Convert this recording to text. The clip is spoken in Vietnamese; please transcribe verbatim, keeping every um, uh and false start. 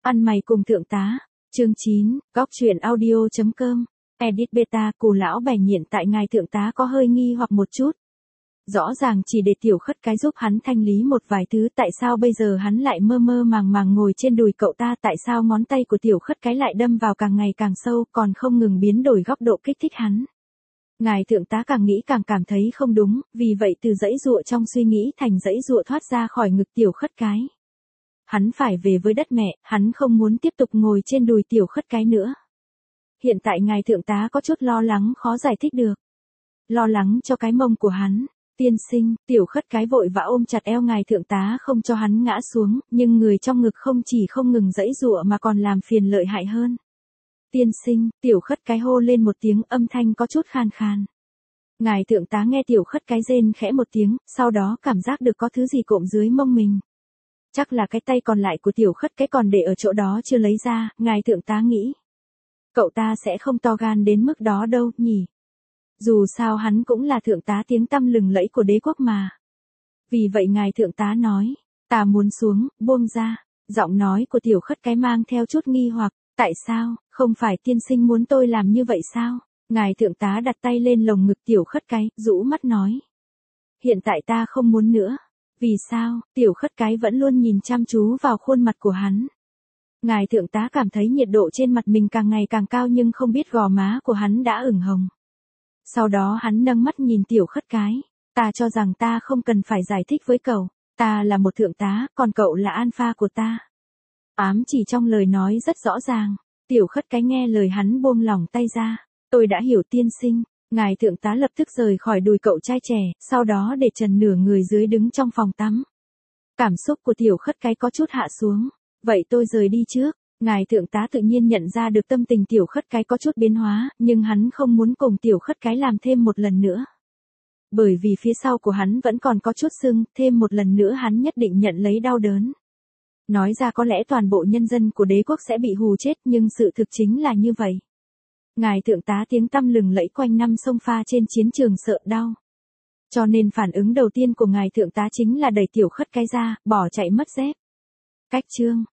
Ăn mày cùng thượng tá. Chương chín, góc truyện audio.com. Edit beta, Cù lão bẻ nhịn tại ngài thượng tá có hơi nghi hoặc một chút. Rõ ràng chỉ để tiểu khất cái giúp hắn thanh lý một vài thứ, tại sao bây giờ hắn lại mơ mơ màng màng ngồi trên đùi cậu ta, tại sao ngón tay của tiểu khất cái lại đâm vào càng ngày càng sâu, còn không ngừng biến đổi góc độ kích thích hắn. Ngài thượng tá càng nghĩ càng cảm thấy không đúng, vì vậy từ dãy dụa trong suy nghĩ thành dãy dụa thoát ra khỏi ngực tiểu khất cái. Hắn phải về với đất mẹ, hắn không muốn tiếp tục ngồi trên đùi tiểu khất cái nữa. Hiện tại ngài thượng tá có chút lo lắng khó giải thích được. Lo lắng cho cái mông của hắn. Tiên sinh, tiểu khất cái vội vã ôm chặt eo ngài thượng tá không cho hắn ngã xuống, nhưng người trong ngực không chỉ không ngừng dãy dụa mà còn làm phiền lợi hại hơn. Tiên sinh, tiểu khất cái hô lên một tiếng, âm thanh có chút khan khan. Ngài thượng tá nghe tiểu khất cái rên khẽ một tiếng, sau đó cảm giác được có thứ gì cộm dưới mông mình. Chắc là cái tay còn lại của tiểu khất cái còn để ở chỗ đó chưa lấy ra, ngài thượng tá nghĩ. Cậu ta sẽ không to gan đến mức đó đâu, nhỉ. Dù sao hắn cũng là thượng tá tiếng tăm lừng lẫy của đế quốc mà. Vì vậy ngài thượng tá nói, ta muốn xuống, buông ra. Giọng nói của tiểu khất cái mang theo chút nghi hoặc, tại sao, không phải tiên sinh muốn tôi làm như vậy sao? Ngài thượng tá đặt tay lên lồng ngực tiểu khất cái, rũ mắt nói. Hiện tại ta không muốn nữa. Vì sao? Tiểu khất cái vẫn luôn nhìn chăm chú vào khuôn mặt của hắn. Ngài thượng tá cảm thấy nhiệt độ trên mặt mình càng ngày càng cao nhưng không biết gò má của hắn đã ửng hồng. Sau đó hắn nâng mắt nhìn tiểu khất cái. Ta cho rằng ta không cần phải giải thích với cậu. Ta là một thượng tá, còn cậu là alpha của ta. Ám chỉ trong lời nói rất rõ ràng. Tiểu khất cái nghe lời hắn buông lỏng tay ra. Tôi đã hiểu tiên sinh. Ngài thượng tá lập tức rời khỏi đùi cậu trai trẻ, sau đó để trần nửa người dưới đứng trong phòng tắm. Cảm xúc của tiểu khất cái có chút hạ xuống. Vậy tôi rời đi trước. Ngài thượng tá tự nhiên nhận ra được tâm tình tiểu khất cái có chút biến hóa, nhưng hắn không muốn cùng tiểu khất cái làm thêm một lần nữa. Bởi vì phía sau của hắn vẫn còn có chút sưng, thêm một lần nữa hắn nhất định nhận lấy đau đớn. Nói ra có lẽ toàn bộ nhân dân của đế quốc sẽ bị hù chết, nhưng sự thực chính là như vậy. Ngài thượng tá tiếng tăm lừng lẫy quanh năm sông pha trên chiến trường sợ đau. Cho nên phản ứng đầu tiên của ngài thượng tá chính là đẩy tiểu khất cái ra, bỏ chạy mất dép. Cách chương